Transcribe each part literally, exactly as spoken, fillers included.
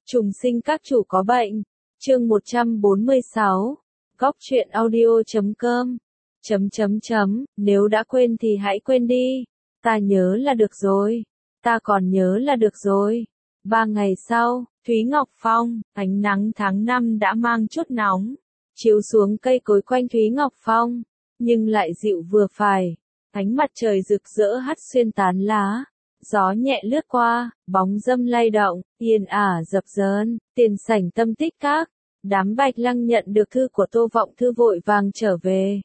Trùng sinh các chủ có bệnh. Chương một trăm bốn mươi sáu. Góc truyện audio chấm com. Chấm chấm chấm, nếu đã quên thì hãy quên đi. Ta nhớ là được rồi. Ta còn nhớ là được rồi. Ba ngày sau, Thúy Ngọc Phong, ánh nắng tháng năm đã mang chút nóng, chiếu xuống cây cối quanh Thúy Ngọc Phong, nhưng lại dịu vừa phải. Ánh mặt trời rực rỡ hắt xuyên tán lá. Gió nhẹ lướt qua, bóng dâm lay động, yên ả dập dờn, tiền sảnh Tâm Tích Các. Đám Bạch Lăng nhận được thư của Tô Vọng Thư vội vàng trở về.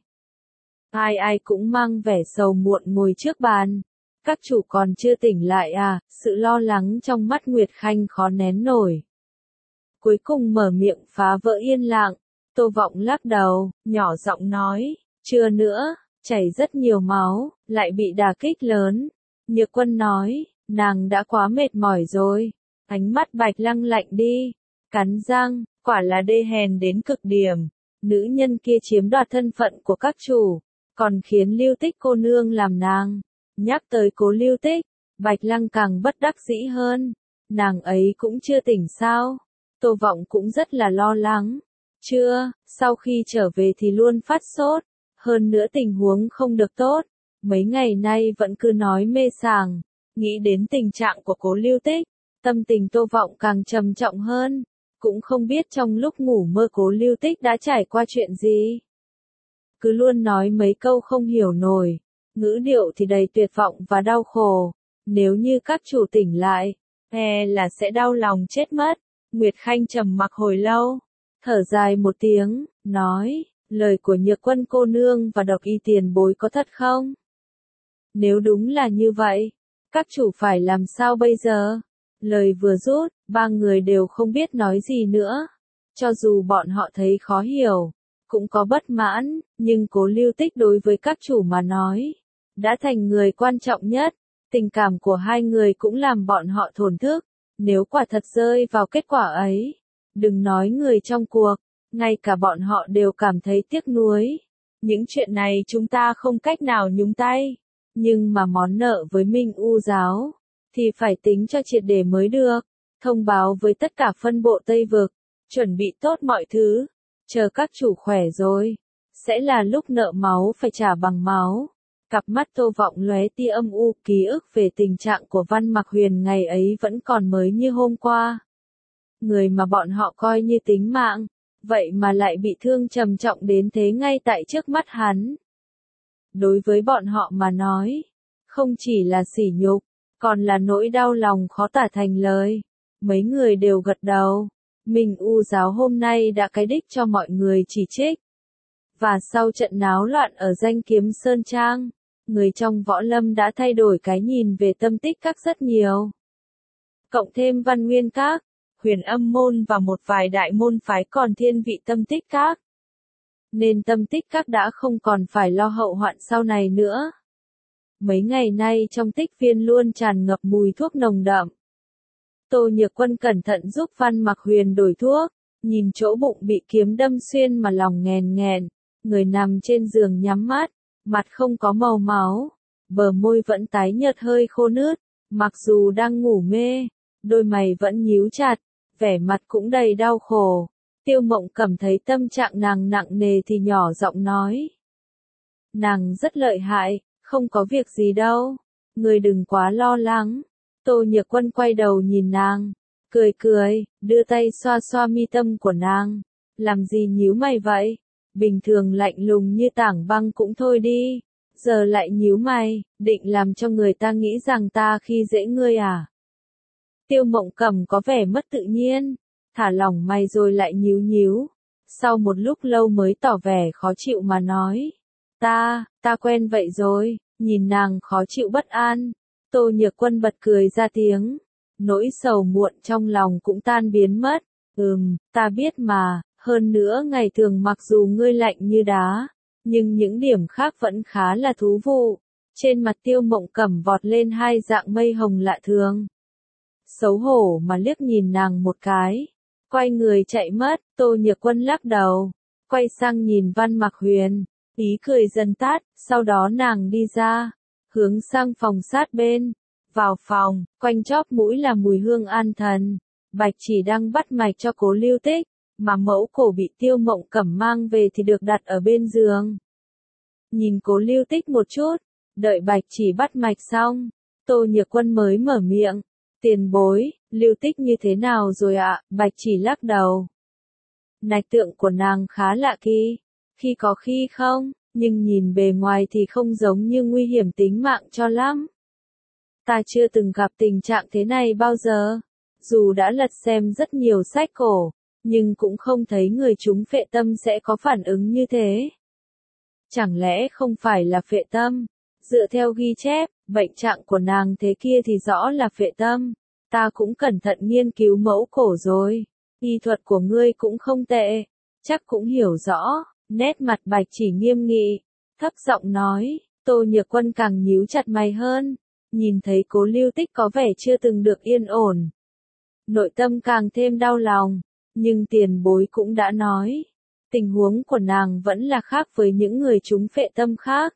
Ai ai cũng mang vẻ sầu muộn ngồi trước bàn. Các chủ còn chưa tỉnh lại à, sự lo lắng trong mắt Nguyệt Khanh khó nén nổi. Cuối cùng mở miệng phá vỡ yên lặng. Tô Vọng lắc đầu, nhỏ giọng nói, chưa nữa, chảy rất nhiều máu, lại bị đả kích lớn. Nhược Quân nói, nàng đã quá mệt mỏi rồi. Ánh mắt Bạch Lăng lạnh đi, cắn răng, quả là đê hèn đến cực điểm. Nữ nhân kia chiếm đoạt thân phận của các chủ, còn khiến Lưu Tích cô nương làm nàng. Nhắc tới Cố Lưu Tích, Bạch Lăng càng bất đắc dĩ hơn. Nàng ấy cũng chưa tỉnh sao? Tô Vọng cũng rất là lo lắng. Chưa, sau khi trở về thì luôn phát sốt, hơn nữa tình huống không được tốt. Mấy ngày nay vẫn cứ nói mê sảng. Nghĩ đến tình trạng của Cố Lưu Tích, tâm tình Tô Vọng càng trầm trọng hơn. Cũng không biết trong lúc ngủ mơ Cố Lưu Tích đã trải qua chuyện gì. Cứ luôn nói mấy câu không hiểu nổi, ngữ điệu thì đầy tuyệt vọng và đau khổ. Nếu như các chủ tỉnh lại, e là sẽ đau lòng chết mất. Nguyệt Khanh trầm mặc hồi lâu, thở dài một tiếng, nói, lời của Nhược Quân cô nương và Độc Y tiền bối có thật không? Nếu đúng là như vậy, các chủ phải làm sao bây giờ? Lời vừa rút, ba người đều không biết nói gì nữa. Cho dù bọn họ thấy khó hiểu, cũng có bất mãn, nhưng Cố Lưu Tích đối với các chủ mà nói, đã thành người quan trọng nhất. Tình cảm của hai người cũng làm bọn họ thổn thức. Nếu quả thật rơi vào kết quả ấy, đừng nói người trong cuộc, ngay cả bọn họ đều cảm thấy tiếc nuối. Những chuyện này chúng ta không cách nào nhúng tay, nhưng mà món nợ với Minh U giáo thì phải tính cho triệt để mới được. Thông báo với tất cả phân bộ Tây Vực, chuẩn bị tốt mọi thứ, chờ các chủ khỏe rồi, sẽ là lúc nợ máu phải trả bằng máu. Cặp mắt Tô Vọng lóe tia âm u, ký ức về tình trạng của Văn Mặc Huyền ngày ấy vẫn còn mới như hôm qua. Người mà bọn họ coi như tính mạng, vậy mà lại bị thương trầm trọng đến thế ngay tại trước mắt hắn. Đối với bọn họ mà nói, không chỉ là sỉ nhục, còn là nỗi đau lòng khó tả thành lời. Mấy người đều gật đầu. Minh U giáo hôm nay đã cái đích cho mọi người chỉ trích. Và sau trận náo loạn ở Danh Kiếm Sơn Trang, người trong võ lâm đã thay đổi cái nhìn về Tâm Tích Các rất nhiều. Cộng thêm Văn Nguyên Các, Huyền Âm môn và một vài đại môn phái còn thiên vị Tâm Tích Các. Nên Tâm Tích Các đã không còn phải lo hậu hoạn sau này nữa. Mấy ngày nay trong tích viên luôn tràn ngập mùi thuốc nồng đậm. Tô Nhược Quân cẩn thận giúp Văn Mặc Huyền đổi thuốc, nhìn chỗ bụng bị kiếm đâm xuyên mà lòng nghèn nghẹn. Người nằm trên giường nhắm mắt, mặt không có màu máu, bờ môi vẫn tái nhợt hơi khô nứt. Mặc dù đang ngủ mê, đôi mày vẫn nhíu chặt, vẻ mặt cũng đầy đau khổ. Tiêu Mộng Cẩm thấy tâm trạng nàng nặng nề thì nhỏ giọng nói, nàng rất lợi hại, không có việc gì đâu, người đừng quá lo lắng. Tô Nhược Quân quay đầu nhìn nàng, cười cười, đưa tay xoa xoa mi tâm của nàng. Làm gì nhíu mày vậy? Bình thường lạnh lùng như tảng băng cũng thôi đi, giờ lại nhíu mày, định làm cho người ta nghĩ rằng ta khi dễ ngươi à? Tiêu Mộng Cẩm có vẻ mất tự nhiên, thả lỏng mày rồi lại nhíu nhíu. Sau một lúc lâu mới tỏ vẻ khó chịu mà nói, ta, ta quen vậy rồi. Nhìn nàng khó chịu bất an, Tô Nhược Quân bật cười ra tiếng, nỗi sầu muộn trong lòng cũng tan biến mất. Ừm, ta biết mà, hơn nữa ngày thường mặc dù ngươi lạnh như đá, nhưng những điểm khác vẫn khá là thú vụ. Trên mặt Tiêu Mộng Cẩm vọt lên hai dạng mây hồng lạ thường. Xấu hổ mà liếc nhìn nàng một cái, quay người chạy mất. Tô Nhược Quân lắc đầu, quay sang nhìn Văn Mặc Huyền, ý cười dần tắt, sau đó nàng đi ra, hướng sang phòng sát bên. Vào phòng, quanh chóp mũi là mùi hương an thần, Bạch Chỉ đang bắt mạch cho Cố Lưu Tích, mà mẫu cổ bị Tiêu Mộng Cẩm mang về thì được đặt ở bên giường. Nhìn Cố Lưu Tích một chút, đợi Bạch Chỉ bắt mạch xong, Tô Nhược Quân mới mở miệng, tiền bối, Lưu Tích như thế nào rồi ạ? Bạch Chỉ lắc đầu. Nạch tượng của nàng khá lạ kỳ, khi có khi không, nhưng nhìn bề ngoài thì không giống như nguy hiểm tính mạng cho lắm. Ta chưa từng gặp tình trạng thế này bao giờ, dù đã lật xem rất nhiều sách cổ, nhưng cũng không thấy người trúng phệ tâm sẽ có phản ứng như thế. Chẳng lẽ không phải là phệ tâm? Dựa theo ghi chép, bệnh trạng của nàng thế kia thì rõ là phệ tâm. Ta cũng cẩn thận nghiên cứu mẫu cổ rồi. Y thuật của ngươi cũng không tệ. Chắc cũng hiểu rõ. Nét mặt Bạch Chỉ nghiêm nghị. Thấp giọng nói. Tô Nhược Quân càng nhíu chặt mày hơn. Nhìn thấy Cố Lưu Tích có vẻ chưa từng được yên ổn. Nội tâm càng thêm đau lòng. Nhưng tiền bối cũng đã nói. Tình huống của nàng vẫn là khác với những người trúng phệ tâm khác.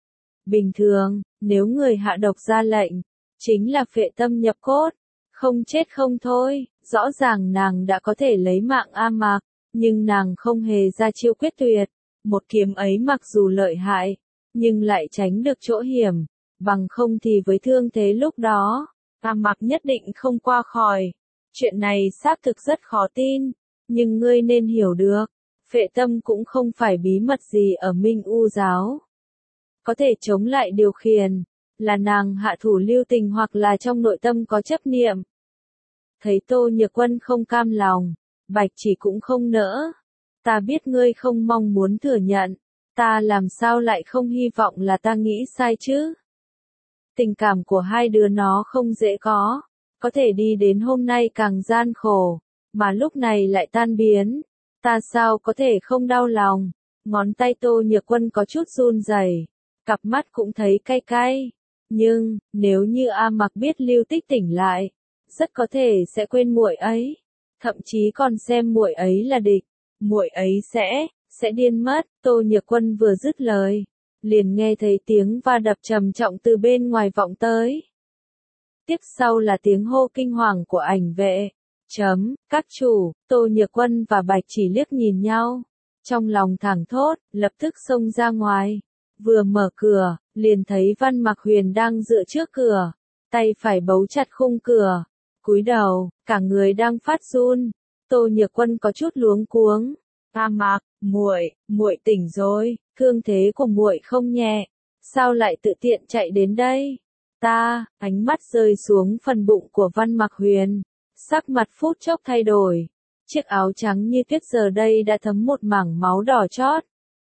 Bình thường, nếu người hạ độc ra lệnh, chính là phệ tâm nhập cốt, không chết không thôi, rõ ràng nàng đã có thể lấy mạng A Mạc, nhưng nàng không hề ra chiêu quyết tuyệt, một kiếm ấy mặc dù lợi hại, nhưng lại tránh được chỗ hiểm, bằng không thì với thương thế lúc đó, A Mạc nhất định không qua khỏi. Chuyện này xác thực rất khó tin, nhưng ngươi nên hiểu được, phệ tâm cũng không phải bí mật gì ở Minh U giáo. Có thể chống lại điều khiển, là nàng hạ thủ lưu tình hoặc là trong nội tâm có chấp niệm. Thấy Tô Nhược Quân không cam lòng, Bạch Chỉ cũng không nỡ. Ta biết ngươi không mong muốn thừa nhận, ta làm sao lại không hy vọng là ta nghĩ sai chứ? Tình cảm của hai đứa nó không dễ có, có thể đi đến hôm nay càng gian khổ, mà lúc này lại tan biến. Ta sao có thể không đau lòng? Ngón tay Tô Nhược Quân có chút run rẩy. Cặp mắt cũng thấy cay cay. Nhưng, nếu như A Mạc biết Lưu Tích tỉnh lại, rất có thể sẽ quên muội ấy. Thậm chí còn xem muội ấy là địch. Muội ấy sẽ, sẽ điên mất. Tô Nhược Quân vừa dứt lời, liền nghe thấy tiếng va đập trầm trọng từ bên ngoài vọng tới. Tiếp sau là tiếng hô kinh hoàng của ảnh vệ. Chấm, các chủ, Tô Nhược Quân và Bạch Chỉ liếc nhìn nhau. Trong lòng thảng thốt, lập tức xông ra ngoài. Vừa mở cửa, liền thấy Văn Mặc Huyền đang dựa trước cửa, tay phải bấu chặt khung cửa, cúi đầu, cả người đang phát run. Tô Nhược Quân có chút luống cuống. A Mạc, muội, muội tỉnh rồi, thương thế của muội không nhẹ, sao lại tự tiện chạy đến đây? Ta, ánh mắt rơi xuống phần bụng của Văn Mặc Huyền, sắc mặt phút chốc thay đổi, chiếc áo trắng như tuyết giờ đây đã thấm một mảng máu đỏ chót.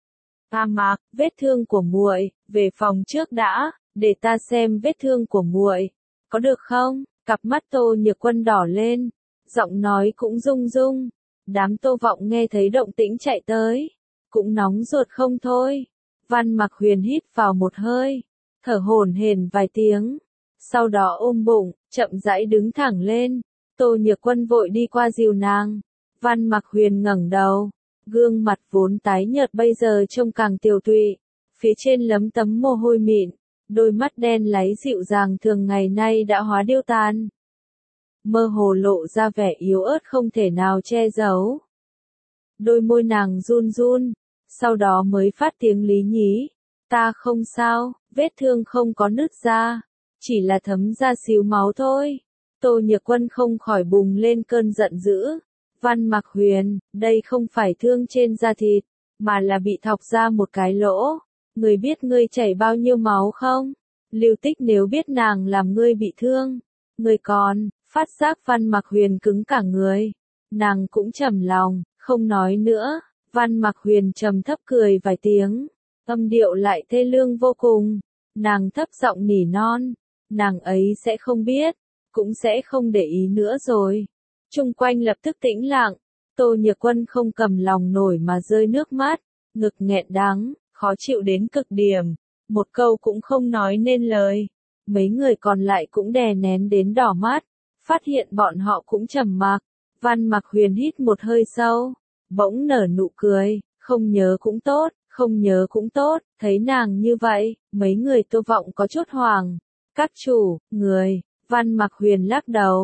A Mạc, vết thương của muội, về phòng trước đã, để ta xem vết thương của muội, có được không? Cặp mắt Tô Nhược Quân đỏ lên, giọng nói cũng rung rung. Đám Tô Vọng nghe thấy động tĩnh chạy tới, cũng nóng ruột không thôi. Văn Mặc Huyền hít vào một hơi, thở hổn hển vài tiếng, sau đó ôm bụng, chậm rãi đứng thẳng lên. Tô Nhược Quân vội đi qua dìu nàng. Văn Mặc Huyền ngẩng đầu, gương mặt vốn tái nhợt bây giờ trông càng tiều tụy, phía trên lấm tấm mồ hôi mịn, đôi mắt đen láy dịu dàng thường ngày nay đã hóa điêu tàn, mơ hồ lộ ra vẻ yếu ớt không thể nào che giấu. Đôi môi nàng run run, sau đó mới phát tiếng lý nhí. Ta không sao, vết thương không có nứt ra, chỉ là thấm ra xíu máu thôi. Tô Nhược Quân không khỏi bùng lên cơn giận dữ. Văn Mặc Huyền, đây không phải thương trên da thịt, mà là bị thọc ra một cái lỗ. Ngươi biết ngươi chảy bao nhiêu máu không? Lưu Tích nếu biết nàng làm ngươi bị thương, ngươi còn, phát giác Văn Mặc Huyền cứng cả người. Nàng cũng trầm lòng, không nói nữa. Văn Mặc Huyền trầm thấp cười vài tiếng, âm điệu lại thê lương vô cùng. Nàng thấp giọng nỉ non, nàng ấy sẽ không biết, cũng sẽ không để ý nữa rồi. Chung quanh lập tức tĩnh lặng, Tô Nhược Quân không cầm lòng nổi mà rơi nước mắt, ngực nghẹn đắng, khó chịu đến cực điểm, một câu cũng không nói nên lời. Mấy người còn lại cũng đè nén đến đỏ mắt, phát hiện bọn họ cũng trầm mặc. Văn Mặc Huyền hít một hơi sâu, bỗng nở nụ cười, không nhớ cũng tốt, không nhớ cũng tốt. Thấy nàng như vậy, mấy người Tô Vọng có chút hoảng. Các chủ, người, Văn Mặc Huyền lắc đầu,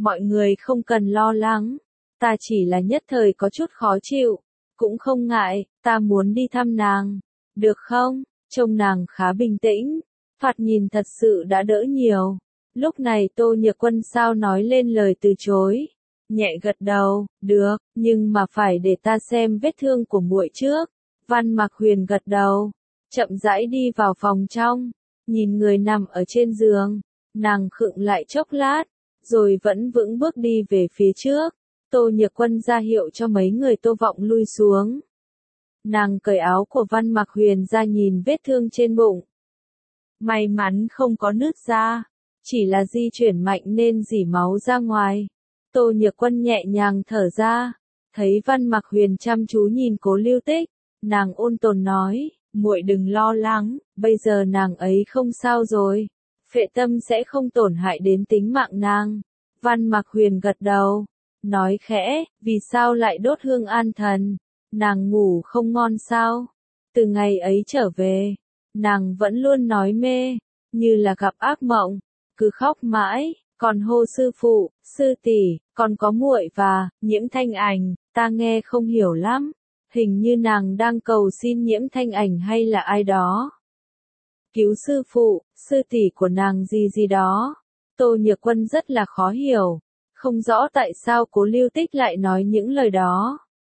mọi người không cần lo lắng, ta chỉ là nhất thời có chút khó chịu, cũng không ngại, ta muốn đi thăm nàng, được không? Trông nàng khá bình tĩnh, thoạt nhìn thật sự đã đỡ nhiều. Lúc này Tô Nhược Quân sao nói lên lời từ chối, nhẹ gật đầu, được, nhưng mà phải để ta xem vết thương của muội trước. Văn Mạc Huyền gật đầu, chậm rãi đi vào phòng trong, nhìn người nằm ở trên giường, nàng khựng lại chốc lát, rồi vẫn vững bước đi về phía trước. Tô Nhược Quân ra hiệu cho mấy người Tô Vọng lui xuống. Nàng cởi áo của Văn Mạc Huyền ra nhìn vết thương trên bụng. May mắn không có nứt ra, chỉ là di chuyển mạnh nên rỉ máu ra ngoài. Tô Nhược Quân nhẹ nhàng thở ra, thấy Văn Mạc Huyền chăm chú nhìn Cố Lưu Tích, nàng ôn tồn nói, muội đừng lo lắng, bây giờ nàng ấy không sao rồi, phệ tâm sẽ không tổn hại đến tính mạng nàng. Văn Mạc Huyền gật đầu, nói khẽ, vì sao lại đốt hương an thần, nàng ngủ không ngon sao? Từ ngày ấy trở về, nàng vẫn luôn nói mê, như là gặp ác mộng, cứ khóc mãi, còn hô sư phụ, sư tỷ, còn có muội và Nhiễm Thanh Ảnh, ta nghe không hiểu lắm, hình như nàng đang cầu xin Nhiễm Thanh Ảnh hay là ai đó. Cứu sư phụ, sư tỷ của nàng gì gì đó. Tô Nhược Quân rất là khó hiểu, không rõ tại sao Cố Lưu Tích lại nói những lời đó.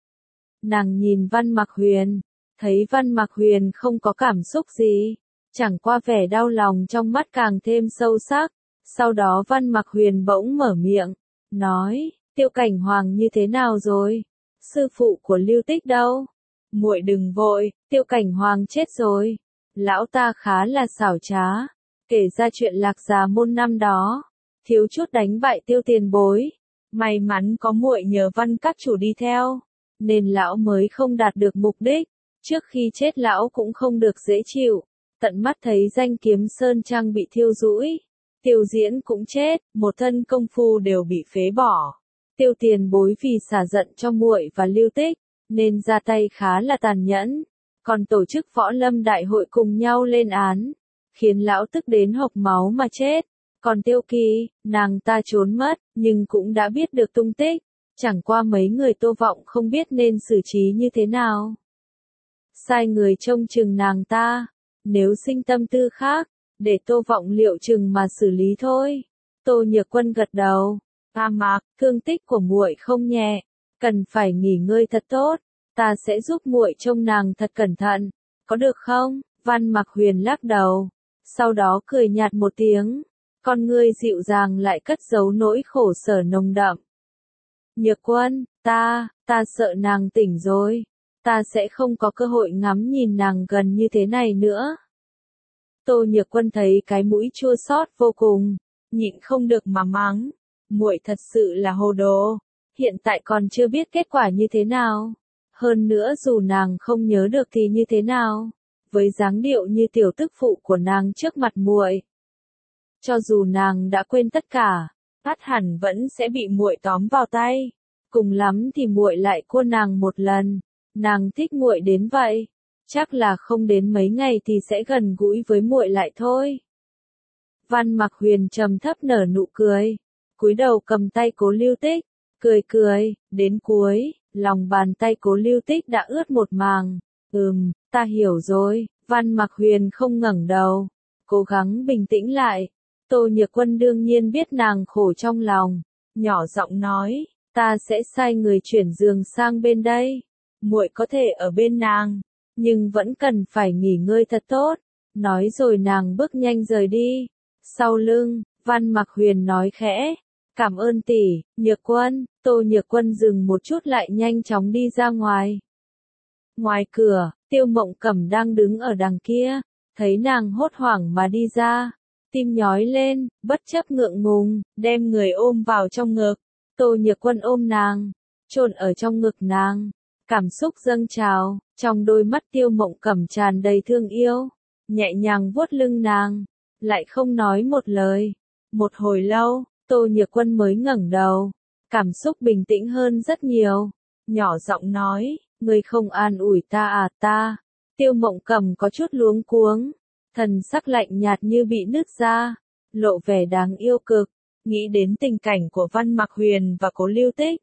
Nàng nhìn Văn Mạc Huyền, thấy Văn Mạc Huyền không có cảm xúc gì, chẳng qua vẻ đau lòng trong mắt càng thêm sâu sắc. Sau đó Văn Mạc Huyền bỗng mở miệng, nói, Tiêu Cảnh Hoàng như thế nào rồi? Sư phụ của Lưu Tích đâu? Muội đừng vội, Tiêu Cảnh Hoàng chết rồi. Lão ta khá là xảo trá, kể ra chuyện Lạc Già Môn năm đó, thiếu chút đánh bại Tiêu tiền bối. May mắn có muội nhờ Văn các chủ đi theo, nên lão mới không đạt được mục đích. Trước khi chết lão cũng không được dễ chịu, tận mắt thấy danh kiếm Sơn Trang bị thiêu rũi. Tiêu Diễn cũng chết, một thân công phu đều bị phế bỏ. Tiêu tiền bối vì xả giận cho muội và Lưu Tích, nên ra tay khá là tàn nhẫn, còn tổ chức võ lâm đại hội cùng nhau lên án, khiến lão tức đến hộc máu mà chết. Còn Tiêu Kỳ, nàng ta trốn mất, nhưng cũng đã biết được tung tích, chẳng qua mấy người Tô Vọng không biết nên xử trí như thế nào. Sai người trông chừng nàng ta, nếu sinh tâm tư khác, để Tô Vọng liệu chừng mà xử lý thôi. Tô Nhược Quân gật đầu, A Mạc, thương tích của muội không nhẹ, cần phải nghỉ ngơi thật tốt, ta sẽ giúp muội trông nàng thật cẩn thận, có được không? Văn Mạc Huyền lắc đầu, sau đó cười nhạt một tiếng, con ngươi dịu dàng lại cất giấu nỗi khổ sở nồng đậm. Nhược Quân, ta, ta sợ nàng tỉnh rồi, ta sẽ không có cơ hội ngắm nhìn nàng gần như thế này nữa. Tô Nhược Quân thấy cái mũi chua xót vô cùng, nhịn không được mà mắng, muội thật sự là hồ đồ, hiện tại còn chưa biết kết quả như thế nào, hơn nữa dù nàng không nhớ được thì như thế nào, với dáng điệu như tiểu tức phụ của nàng trước mặt muội, cho dù nàng đã quên tất cả, ắt hẳn vẫn sẽ bị muội tóm vào tay, cùng lắm thì muội lại cua nàng một lần, nàng thích muội đến vậy. Chắc là không đến mấy ngày thì sẽ gần gũi với muội lại thôi. Văn Mạc Huyền trầm thấp nở nụ cười, cúi đầu cầm tay Cố Lưu Tích, cười cười, đến cuối, lòng bàn tay Cố Lưu Tích đã ướt một màng. Ừm, ta hiểu rồi. Văn Mạc Huyền không ngẩng đầu, cố gắng bình tĩnh lại. Tô Nhược Quân đương nhiên biết nàng khổ trong lòng, nhỏ giọng nói, ta sẽ sai người chuyển giường sang bên đây, muội có thể ở bên nàng, nhưng vẫn cần phải nghỉ ngơi thật tốt. Nói rồi nàng bước nhanh rời đi. Sau lưng, Văn Mạc Huyền nói khẽ, cảm ơn tỷ, Nhược Quân. Tô Nhược Quân dừng một chút lại nhanh chóng đi ra ngoài. Ngoài cửa, Tiêu Mộng Cẩm đang đứng ở đằng kia, thấy nàng hốt hoảng mà đi ra, tim nhói lên, bất chấp ngượng ngùng, đem người ôm vào trong ngực. Tô Nhược Quân ôm nàng, chôn ở trong ngực nàng, cảm xúc dâng trào, trong đôi mắt Tiêu Mộng Cẩm tràn đầy thương yêu, nhẹ nhàng vuốt lưng nàng, lại không nói một lời. Một hồi lâu, Tô Nhược Quân mới ngẩng đầu, cảm xúc bình tĩnh hơn rất nhiều, nhỏ giọng nói, ngươi không an ủi ta à ta. Tiêu Mộng Cẩm có chút luống cuống, thần sắc lạnh nhạt như bị nứt ra, lộ vẻ đáng yêu cực, nghĩ đến tình cảnh của Văn Mặc Huyền và Cố Lưu Tích.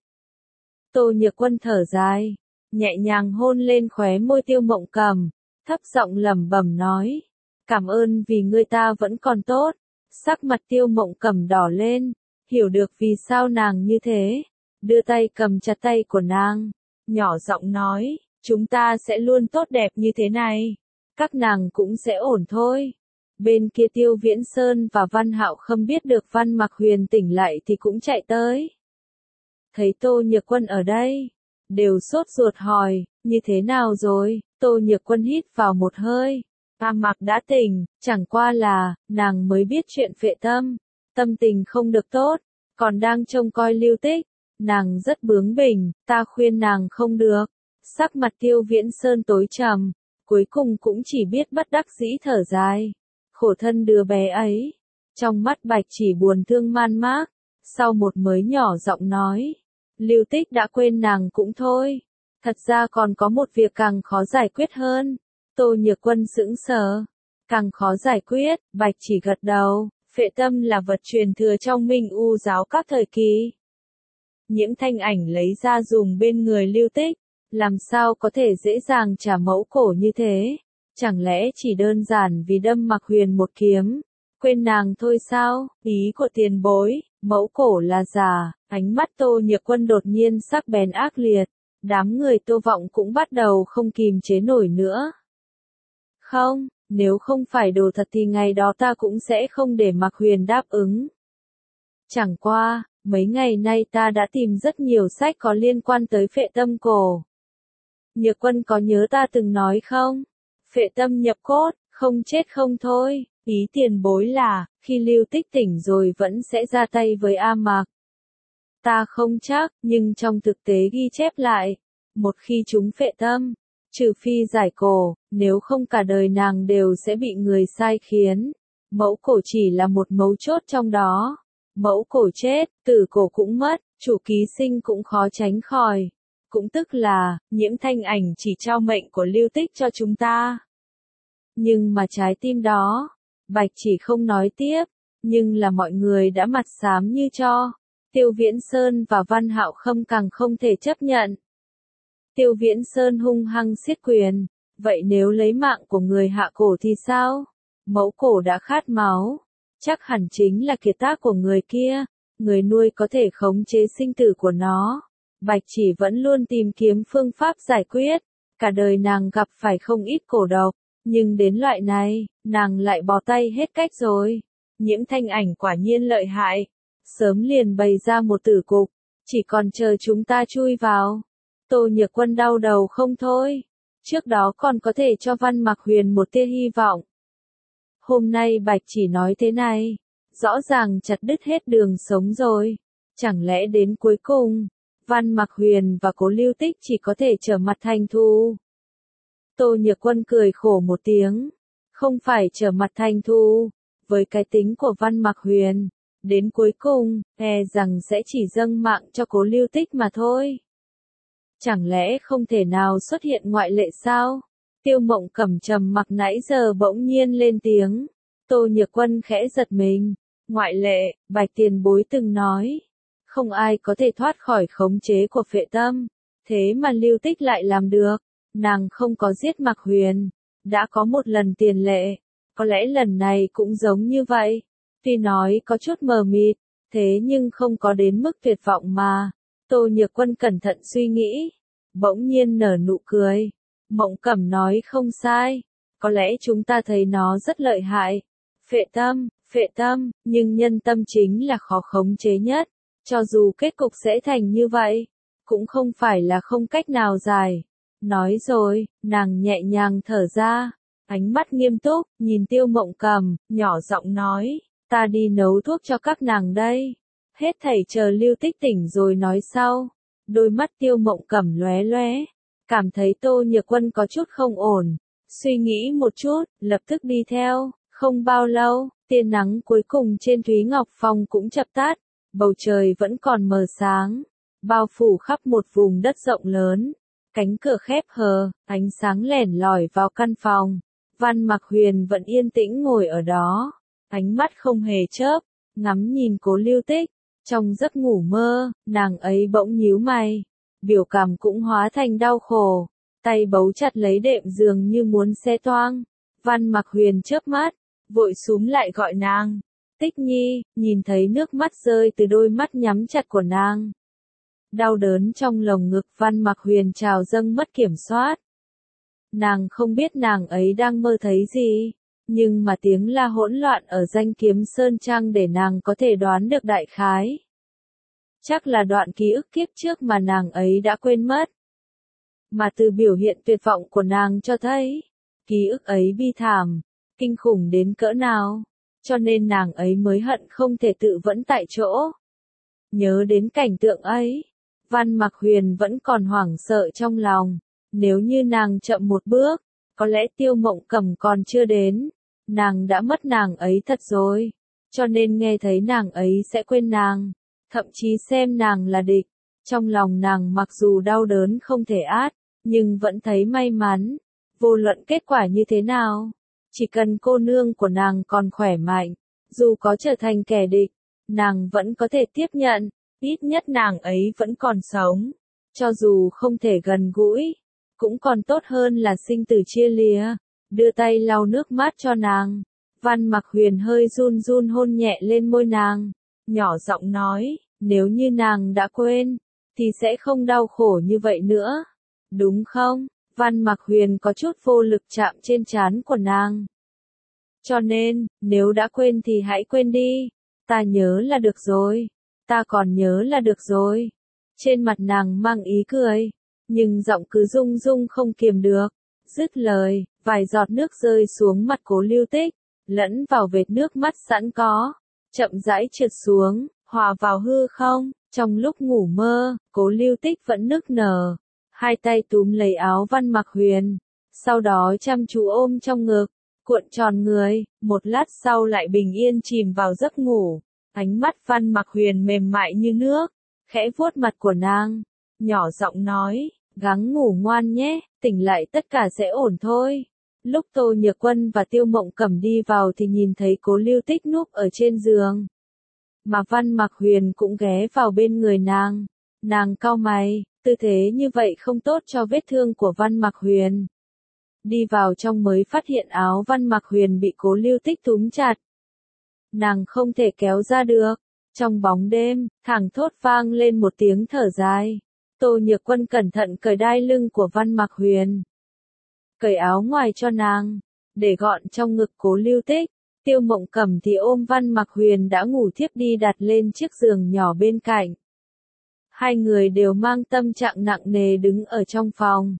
Tô Nhược Quân thở dài, nhẹ nhàng hôn lên khóe môi Tiêu Mộng Cầm, thấp giọng lẩm bẩm nói, cảm ơn vì ngươi ta vẫn còn tốt. Sắc mặt Tiêu Mộng Cầm đỏ lên, hiểu được vì sao nàng như thế, đưa tay cầm chặt tay của nàng, nhỏ giọng nói, chúng ta sẽ luôn tốt đẹp như thế này, các nàng cũng sẽ ổn thôi. Bên kia Tiêu Viễn Sơn và Văn Hạo Khâm biết được Văn Mặc Huyền tỉnh lại thì cũng chạy tới. Thấy Tô Nhược Quân ở đây, đều sốt ruột hỏi, như thế nào rồi? Tô Nhược Quân hít vào một hơi, A Mặc đã tỉnh, chẳng qua là, nàng mới biết chuyện Phệ Tâm, tâm tình không được tốt, còn đang trông coi Lưu Tích, nàng rất bướng bỉnh, ta khuyên nàng không được. Sắc mặt Tiêu Viễn Sơn tối trầm, cuối cùng cũng chỉ biết bất đắc dĩ thở dài, khổ thân đứa bé ấy. Trong mắt Bạch Chỉ buồn thương man mác, sau một mới nhỏ giọng nói, Lưu Tích đã quên nàng cũng thôi, thật ra còn có một việc càng khó giải quyết hơn. Tô Nhược Quân sững sờ, càng khó giải quyết, Bạch Chỉ gật đầu, Phệ Tâm là vật truyền thừa trong Minh U giáo các thời kỳ. Nhiễm Thanh Ảnh lấy ra dùng bên người Lưu Tích, làm sao có thể dễ dàng trả mẫu cổ như thế? Chẳng lẽ chỉ đơn giản vì đâm Mặc Huyền một kiếm, quên nàng thôi sao? Ý của tiền bối, mẫu cổ là giả. Ánh mắt Tô Nhược Quân đột nhiên sắc bén ác liệt, đám người Tô Vọng cũng bắt đầu không kìm chế nổi nữa. Không, nếu không phải đồ thật thì ngày đó ta cũng sẽ không để Mặc Huyền đáp ứng. Chẳng qua, mấy ngày nay ta đã tìm rất nhiều sách có liên quan tới Phệ Tâm cổ. Nhược Quân có nhớ ta từng nói không? Phệ Tâm nhập cốt, không chết không thôi. Ý tiền bối là, khi Lưu Tích tỉnh rồi vẫn sẽ ra tay với A Mặc. Ta không chắc, nhưng trong thực tế ghi chép lại, một khi chúng Phệ Tâm, trừ phi giải cổ, nếu không cả đời nàng đều sẽ bị người sai khiến. Mẫu cổ chỉ là một mấu chốt trong đó. Mẫu cổ chết, tử cổ cũng mất, chủ ký sinh cũng khó tránh khỏi. Cũng tức là, Nhiễm Thanh Ảnh chỉ trao mệnh của Lưu Tích cho chúng ta. Nhưng mà trái tim đó, Bạch Chỉ không nói tiếp, nhưng là mọi người đã mặt xám như tro. Tiêu Viễn Sơn và Văn Hạo Khâm càng không thể chấp nhận. Tiêu Viễn Sơn hung hăng siết quyền, vậy nếu lấy mạng của người hạ cổ thì sao? Mẫu cổ đã khát máu, chắc hẳn chính là kiệt tác của người kia, người nuôi có thể khống chế sinh tử của nó. Bạch Chỉ vẫn luôn tìm kiếm phương pháp giải quyết, cả đời nàng gặp phải không ít cổ độc, nhưng đến loại này, nàng lại bó tay hết cách rồi. Nhiễm Thanh Ảnh quả nhiên lợi hại, sớm liền bày ra một tử cục, chỉ còn chờ chúng ta chui vào. Tô Nhược Quân đau đầu không thôi, trước đó còn có thể cho Văn Mặc Huyền một tia hy vọng. Hôm nay Bạch Chỉ nói thế này, rõ ràng chặt đứt hết đường sống rồi, chẳng lẽ đến cuối cùng, Văn Mặc Huyền và Cố Lưu Tích chỉ có thể trở mặt thành thù. Tô Nhược Quân cười khổ một tiếng, không phải trở mặt thành thù, với cái tính của Văn Mặc Huyền, đến cuối cùng, e rằng sẽ chỉ dâng mạng cho Cố Lưu Tích mà thôi. Chẳng lẽ không thể nào xuất hiện ngoại lệ sao? Tiêu Mộng Cẩm trầm mặc nãy giờ bỗng nhiên lên tiếng. Tô Nhược Quân khẽ giật mình. Ngoại lệ, Bạch tiền bối từng nói. Không ai có thể thoát khỏi khống chế của Phệ Tâm. Thế mà Lưu Tích lại làm được. Nàng không có giết Mặc Huyền. Đã có một lần tiền lệ. Có lẽ lần này cũng giống như vậy. Tuy nói có chút mờ mịt. Thế nhưng không có đến mức tuyệt vọng mà. Tô Nhược Quân cẩn thận suy nghĩ. Bỗng nhiên nở nụ cười. Mộng Cẩm nói không sai. Có lẽ chúng ta thấy nó rất lợi hại. Phệ tâm, phệ tâm, nhưng nhân tâm chính là khó khống chế nhất. Cho dù kết cục sẽ thành như vậy, cũng không phải là không cách nào giải. Nói rồi, nàng nhẹ nhàng thở ra. Ánh mắt nghiêm túc, nhìn Tiêu Mộng Cẩm, nhỏ giọng nói. Ta đi nấu thuốc cho các nàng đây. Hết thảy chờ Lưu Tích tỉnh rồi nói sau. Đôi mắt Tiêu Mộng Cẩm lóe lóe, cảm thấy Tô Nhược Quân có chút không ổn, suy nghĩ một chút, lập tức đi theo. Không bao lâu, tia nắng cuối cùng trên Thúy Ngọc Phòng cũng chập tắt, bầu trời vẫn còn mờ sáng, bao phủ khắp một vùng đất rộng lớn. Cánh cửa khép hờ, ánh sáng lẻn lỏi vào căn phòng. Văn Mặc Huyền vẫn yên tĩnh ngồi ở đó, ánh mắt không hề chớp, ngắm nhìn Cố Lưu Tích. Trong giấc ngủ mơ, nàng ấy bỗng nhíu mày, biểu cảm cũng hóa thành đau khổ, tay bấu chặt lấy đệm giường như muốn xé toang. Văn Mặc Huyền chớp mắt, vội xúm lại gọi nàng, Tích Nhi, nhìn thấy nước mắt rơi từ đôi mắt nhắm chặt của nàng. Đau đớn trong lồng ngực Văn Mặc Huyền trào dâng mất kiểm soát. Nàng không biết nàng ấy đang mơ thấy gì, nhưng mà tiếng la hỗn loạn ở Danh Kiếm Sơn Trang để nàng có thể đoán được đại khái. Chắc là đoạn ký ức kiếp trước mà nàng ấy đã quên mất. Mà từ biểu hiện tuyệt vọng của nàng cho thấy, ký ức ấy bi thảm, kinh khủng đến cỡ nào, cho nên nàng ấy mới hận không thể tự vẫn tại chỗ. Nhớ đến cảnh tượng ấy, Văn Mặc Huyền vẫn còn hoảng sợ trong lòng, nếu như nàng chậm một bước, có lẽ Tiêu Mộng Cầm còn chưa đến, nàng đã mất nàng ấy thật rồi, cho nên nghe thấy nàng ấy sẽ quên nàng, thậm chí xem nàng là địch. Trong lòng nàng mặc dù đau đớn không thể át, nhưng vẫn thấy may mắn, vô luận kết quả như thế nào, chỉ cần cô nương của nàng còn khỏe mạnh, dù có trở thành kẻ địch, nàng vẫn có thể tiếp nhận, ít nhất nàng ấy vẫn còn sống, cho dù không thể gần gũi, cũng còn tốt hơn là sinh tử chia lìa. Đưa tay lau nước mắt cho nàng, Văn Mặc Huyền hơi run run hôn nhẹ lên môi nàng, nhỏ giọng nói, nếu như nàng đã quên, thì sẽ không đau khổ như vậy nữa, đúng không? Văn Mặc Huyền có chút vô lực chạm trên trán của nàng. Cho nên, nếu đã quên thì hãy quên đi, ta nhớ là được rồi, ta còn nhớ là được rồi. Trên mặt nàng mang ý cười, nhưng giọng cứ rung rung không kiềm được. Dứt lời, vài giọt nước rơi xuống mặt Cố Lưu Tích, lẫn vào vệt nước mắt sẵn có, chậm rãi trượt xuống, hòa vào hư không. Trong lúc ngủ mơ, Cố Lưu Tích vẫn nức nở, hai tay túm lấy áo Văn Mặc Huyền, sau đó chăm chú ôm trong ngực, cuộn tròn người, một lát sau lại bình yên chìm vào giấc ngủ. Ánh mắt Văn Mặc Huyền mềm mại như nước, khẽ vuốt mặt của nàng, nhỏ giọng nói, gắng ngủ ngoan nhé, tỉnh lại tất cả sẽ ổn thôi. Lúc Tô Nhược Quân và Tiêu Mộng Cẩm đi vào thì nhìn thấy Cố Lưu Tích núp ở trên giường, mà Văn Mặc Huyền cũng ghé vào bên người nàng. Nàng cau mày, tư thế như vậy không tốt cho vết thương của Văn Mặc Huyền. Đi vào trong mới phát hiện áo Văn Mặc Huyền bị Cố Lưu Tích túm chặt. Nàng không thể kéo ra được. Trong bóng đêm, thẳng thốt vang lên một tiếng thở dài. Tô Nhược Quân cẩn thận cởi đai lưng của Văn Mặc Huyền, cởi áo ngoài cho nàng, để gọn trong ngực Cố Lưu Tích. Tiêu Mộng Cẩm thì ôm Văn Mặc Huyền đã ngủ thiếp đi đặt lên chiếc giường nhỏ bên cạnh. Hai người đều mang tâm trạng nặng nề đứng ở trong phòng.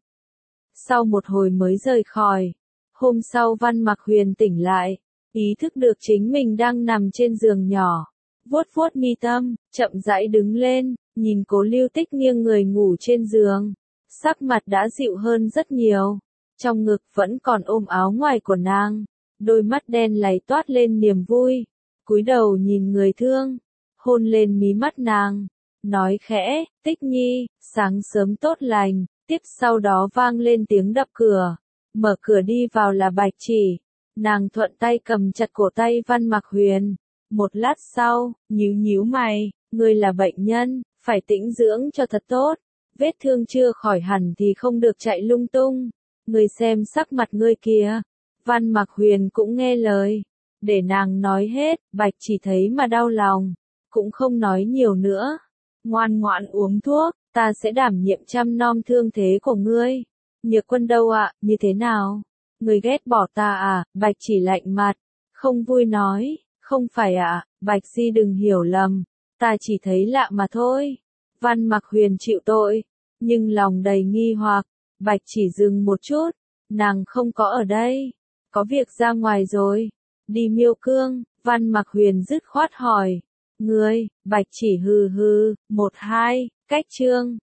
Sau một hồi mới rời khỏi. Hôm sau Văn Mặc Huyền tỉnh lại, ý thức được chính mình đang nằm trên giường nhỏ, vuốt vuốt mi tâm, chậm rãi đứng lên, nhìn Cố Lưu Tích nghiêng người ngủ trên giường, sắc mặt đã dịu hơn rất nhiều, trong ngực vẫn còn ôm áo ngoài của nàng, đôi mắt đen láy toát lên niềm vui, cúi đầu nhìn người thương, hôn lên mí mắt nàng, nói khẽ, Tích Nhi, sáng sớm tốt lành. Tiếp sau đó vang lên tiếng đập cửa, mở cửa đi vào là Bạch Chỉ, nàng thuận tay cầm chặt cổ tay Văn Mặc Huyền, một lát sau, nhíu nhíu mày, ngươi là bệnh nhân, phải tĩnh dưỡng cho thật tốt, vết thương chưa khỏi hẳn thì không được chạy lung tung, ngươi xem sắc mặt ngươi kìa. Văn Mặc Huyền cũng nghe lời, để nàng nói hết, Bạch Chỉ thấy mà đau lòng, cũng không nói nhiều nữa, ngoan ngoãn uống thuốc. Ta sẽ đảm nhiệm chăm nom thương thế của ngươi. Nhược Quân đâu ạ, như thế nào? Ngươi ghét bỏ ta à? Bạch Chỉ lạnh mặt, không vui nói, không phải ạ, Bạch Di đừng hiểu lầm, ta chỉ thấy lạ mà thôi. Văn Mặc Huyền chịu tội, nhưng lòng đầy nghi hoặc. Bạch Chỉ dừng một chút, nàng không có ở đây, có việc ra ngoài rồi, đi Miêu Cương. Văn Mặc Huyền dứt khoát hỏi, ngươi? Bạch Chỉ hừ hừ, một hai. Cách chương